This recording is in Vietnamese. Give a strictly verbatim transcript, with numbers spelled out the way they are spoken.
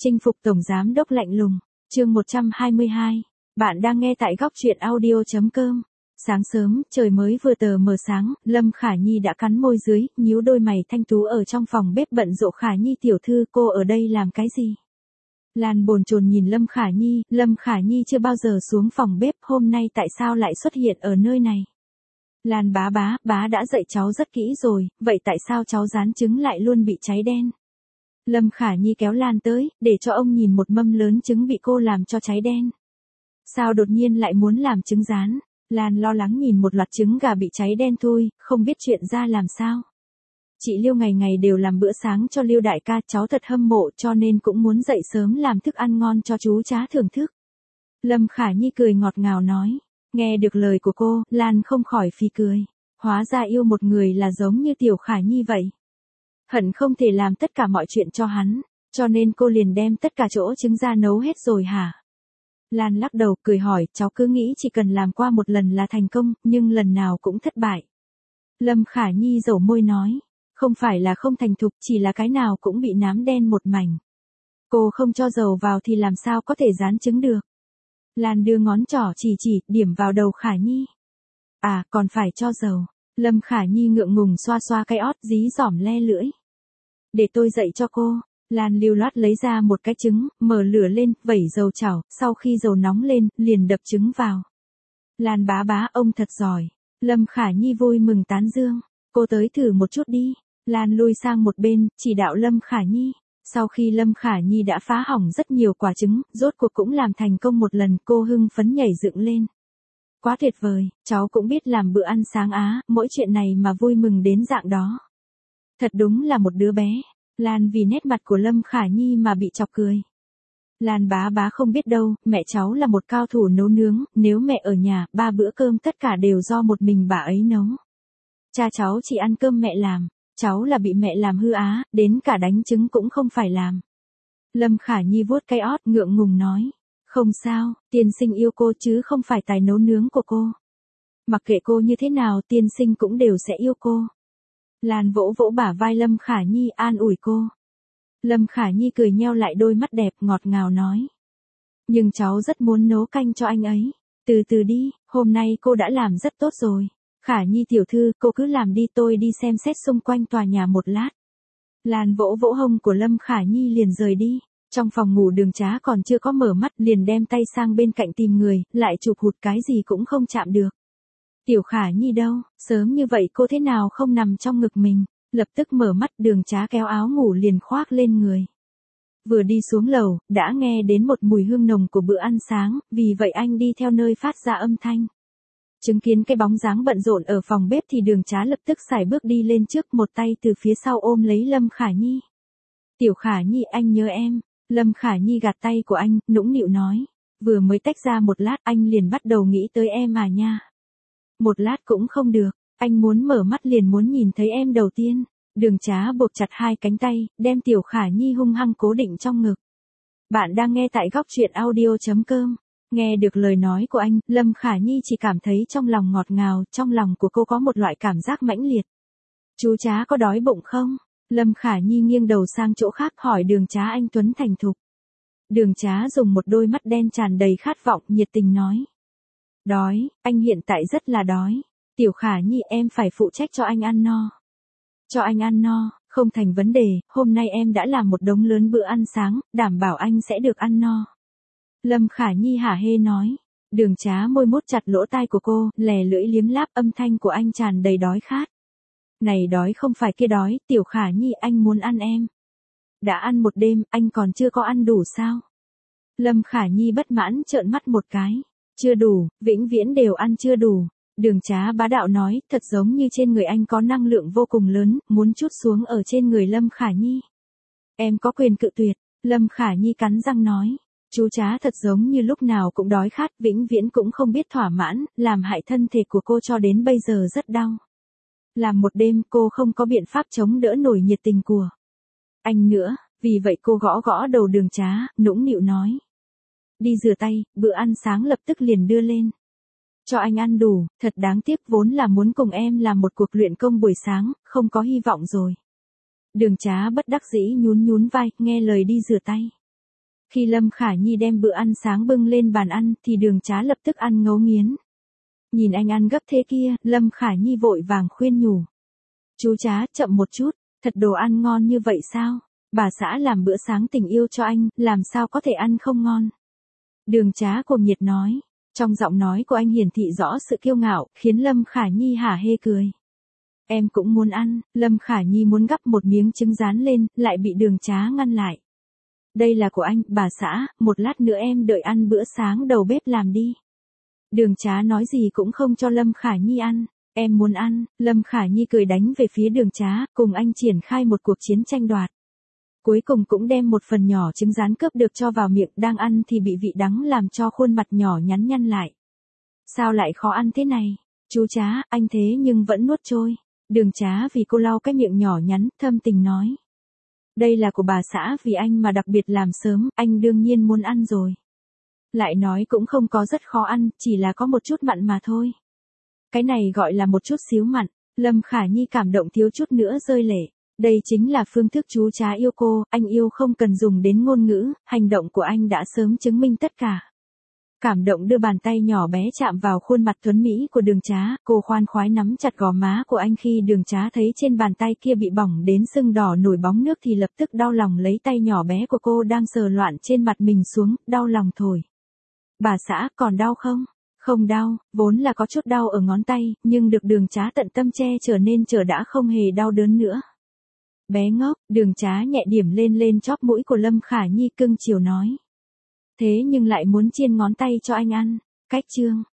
Chinh phục tổng giám đốc lạnh lùng, chương một trăm hai mươi hai. Bạn đang nghe tại góc truyện audio chấm com. Sáng sớm, trời mới vừa tờ mờ sáng, Lâm Khả Nhi đã cắn môi dưới, nhíu đôi mày thanh tú ở trong phòng bếp bận rộn. Khả Nhi tiểu thư, cô ở đây làm cái gì? Lan bồn chồn nhìn Lâm Khả Nhi, Lâm Khả Nhi chưa bao giờ xuống phòng bếp, hôm nay tại sao lại xuất hiện ở nơi này? Lan bá bá, bá đã dạy cháu rất kỹ rồi, vậy tại sao cháu rán trứng lại luôn bị cháy đen? Lâm Khả Nhi kéo Lan tới, để cho ông nhìn một mâm lớn trứng bị cô làm cho cháy đen. Sao đột nhiên lại muốn làm trứng rán? Lan lo lắng nhìn một loạt trứng gà bị cháy đen thôi, không biết chuyện ra làm sao. Chị Liêu ngày ngày đều làm bữa sáng cho Liêu đại ca, cháu thật hâm mộ cho nên cũng muốn dậy sớm làm thức ăn ngon cho chú chá thưởng thức. Lâm Khả Nhi cười ngọt ngào nói. Nghe được lời của cô, Lan không khỏi phì cười. Hóa ra yêu một người là giống như tiểu Khả Nhi vậy. Hận không thể làm tất cả mọi chuyện cho hắn, cho nên cô liền đem tất cả chỗ trứng ra nấu hết rồi hả? Lan lắc đầu cười hỏi, cháu cứ nghĩ chỉ cần làm qua một lần là thành công, nhưng lần nào cũng thất bại. Lâm Khả Nhi dẩu môi nói, không phải là không thành thục, chỉ là cái nào cũng bị nám đen một mảnh. Cô không cho dầu vào thì làm sao có thể rán trứng được. Lan đưa ngón trỏ chỉ chỉ, điểm vào đầu Khả Nhi. À, còn phải cho dầu. Lâm Khả Nhi ngượng ngùng xoa xoa cái ót dí dỏm le lưỡi. Để tôi dạy cho cô. Lan lưu loát lấy ra một cái trứng, mở lửa lên, vẩy dầu chảo, sau khi dầu nóng lên, liền đập trứng vào. Lan bá bá, ông thật giỏi. Lâm Khả Nhi vui mừng tán dương. Cô tới thử một chút đi. Lan lui sang một bên, chỉ đạo Lâm Khả Nhi. Sau khi Lâm Khả Nhi đã phá hỏng rất nhiều quả trứng, rốt cuộc cũng làm thành công một lần, cô hưng phấn nhảy dựng lên. Quá tuyệt vời, cháu cũng biết làm bữa ăn sáng á, mỗi chuyện này mà vui mừng đến dạng đó. Thật đúng là một đứa bé. Lan vì nét mặt của Lâm Khả Nhi mà bị chọc cười. Lan bá bá không biết đâu, mẹ cháu là một cao thủ nấu nướng, nếu mẹ ở nhà, ba bữa cơm tất cả đều do một mình bà ấy nấu. Cha cháu chỉ ăn cơm mẹ làm, cháu là bị mẹ làm hư á, đến cả đánh trứng cũng không phải làm. Lâm Khả Nhi vuốt cái ót ngượng ngùng nói. Không sao, tiên sinh yêu cô chứ không phải tài nấu nướng của cô. Mặc kệ cô như thế nào, tiên sinh cũng đều sẽ yêu cô. Lan vỗ vỗ bả vai Lâm Khả Nhi an ủi cô. Lâm Khả Nhi cười nheo lại đôi mắt đẹp ngọt ngào nói. Nhưng cháu rất muốn nấu canh cho anh ấy. Từ từ đi, hôm nay cô đã làm rất tốt rồi. Khả Nhi tiểu thư, cô cứ làm đi, tôi đi xem xét xung quanh tòa nhà một lát. Lan vỗ vỗ hông của Lâm Khả Nhi liền rời đi. Trong phòng ngủ Đường Trá còn chưa có mở mắt liền đem tay sang bên cạnh tìm người, lại chụp hụt cái gì cũng không chạm được. Tiểu Khả Nhi đâu, sớm như vậy cô thế nào không nằm trong ngực mình, lập tức mở mắt Đường Trá kéo áo ngủ liền khoác lên người. Vừa đi xuống lầu, đã nghe đến một mùi hương nồng của bữa ăn sáng, vì vậy anh đi theo nơi phát ra âm thanh. Chứng kiến cái bóng dáng bận rộn ở phòng bếp thì Đường Trá lập tức sải bước đi lên trước, một tay từ phía sau ôm lấy Lâm Khả Nhi. Tiểu Khả Nhi, anh nhớ em. Lâm Khả Nhi gạt tay của anh, nũng nịu nói. Vừa mới tách ra một lát anh liền bắt đầu nghĩ tới em à nha. Một lát cũng không được, anh muốn mở mắt liền muốn nhìn thấy em đầu tiên. Đường Trá buộc chặt hai cánh tay, đem Tiểu Khả Nhi hung hăng cố định trong ngực. Bạn đang nghe tại góc truyện audio chấm com. Nghe được lời nói của anh, Lâm Khả Nhi chỉ cảm thấy trong lòng ngọt ngào, trong lòng của cô có một loại cảm giác mãnh liệt. Chú Trá có đói bụng không? Lâm Khả Nhi nghiêng đầu sang chỗ khác hỏi Đường Trá anh tuấn thành thục. Đường Trá dùng một đôi mắt đen tràn đầy khát vọng nhiệt tình nói. Đói, anh hiện tại rất là đói. Tiểu Khả Nhi em phải phụ trách cho anh ăn no. Cho anh ăn no, không thành vấn đề, hôm nay em đã làm một đống lớn bữa ăn sáng, đảm bảo anh sẽ được ăn no. Lâm Khả Nhi hả hê nói. Đường Trá môi mút chặt lỗ tai của cô, lè lưỡi liếm láp, âm thanh của anh tràn đầy đói khát. Này đói không phải kia đói, Tiểu Khả Nhi anh muốn ăn em. Đã ăn một đêm, anh còn chưa có ăn đủ sao? Lâm Khả Nhi bất mãn trợn mắt một cái. Chưa đủ, vĩnh viễn đều ăn chưa đủ. Đường Trá bá đạo nói, thật giống như trên người anh có năng lượng vô cùng lớn, muốn trút xuống ở trên người Lâm Khả Nhi. Em có quyền cự tuyệt, Lâm Khả Nhi cắn răng nói. Chú Trá thật giống như lúc nào cũng đói khát, vĩnh viễn cũng không biết thỏa mãn, làm hại thân thể của cô cho đến bây giờ rất đau. Làm một đêm cô không có biện pháp chống đỡ nổi nhiệt tình của anh nữa, vì vậy cô gõ gõ đầu Đường Trá, nũng nịu nói. Đi rửa tay, bữa ăn sáng lập tức liền đưa lên. Cho anh ăn đủ, thật đáng tiếc vốn là muốn cùng em làm một cuộc luyện công buổi sáng, không có hy vọng rồi. Đường Trá bất đắc dĩ nhún nhún vai, nghe lời đi rửa tay. Khi Lâm Khả Nhi đem bữa ăn sáng bưng lên bàn ăn thì Đường Trá lập tức ăn ngấu nghiến. Nhìn anh ăn gấp thế kia, Lâm Khả Nhi vội vàng khuyên nhủ. Chú Trá, chậm một chút, thật đồ ăn ngon như vậy sao? Bà xã làm bữa sáng tình yêu cho anh, làm sao có thể ăn không ngon? Đường Trá cuồng nhiệt nói. Trong giọng nói của anh hiển thị rõ sự kiêu ngạo, khiến Lâm Khả Nhi hả hê cười. Em cũng muốn ăn, Lâm Khả Nhi muốn gắp một miếng trứng rán lên, lại bị Đường Trá ngăn lại. Đây là của anh, bà xã, một lát nữa em đợi ăn bữa sáng đầu bếp làm đi. Đường Trá nói gì cũng không cho Lâm Khả Nhi ăn. Em muốn ăn, Lâm Khả Nhi cười đánh về phía Đường Trá, cùng anh triển khai một cuộc chiến tranh đoạt. Cuối cùng cũng đem một phần nhỏ trứng rán cướp được cho vào miệng, đang ăn thì bị vị đắng làm cho khuôn mặt nhỏ nhắn nhăn lại. Sao lại khó ăn thế này? Chú Trá, anh thế nhưng vẫn nuốt trôi. Đường Trá vì cô lau cái miệng nhỏ nhắn, thâm tình nói. Đây là của bà xã vì anh mà đặc biệt làm sớm, anh đương nhiên muốn ăn rồi. Lại nói cũng không có rất khó ăn, chỉ là có một chút mặn mà thôi. Cái này gọi là một chút xíu mặn. Lâm Khả Nhi cảm động thiếu chút nữa rơi lệ. Đây chính là phương thức chú Trá yêu cô, anh yêu không cần dùng đến ngôn ngữ, hành động của anh đã sớm chứng minh tất cả. Cảm động đưa bàn tay nhỏ bé chạm vào khuôn mặt tuấn mỹ của Đường Trá, cô khoan khoái nắm chặt gò má của anh. Khi Đường Trá thấy trên bàn tay kia bị bỏng đến sưng đỏ nổi bóng nước thì lập tức đau lòng lấy tay nhỏ bé của cô đang sờ loạn trên mặt mình xuống, đau lòng thổi. Bà xã, còn đau không? Không đau, vốn là có chút đau ở ngón tay, nhưng được Đường Trá tận tâm che trở nên trở đã không hề đau đớn nữa. Bé ngốc, Đường Trá nhẹ điểm lên lên chóp mũi của Lâm Khả Nhi cưng chiều nói. Thế nhưng lại muốn chiên ngón tay cho anh ăn. Cách chương.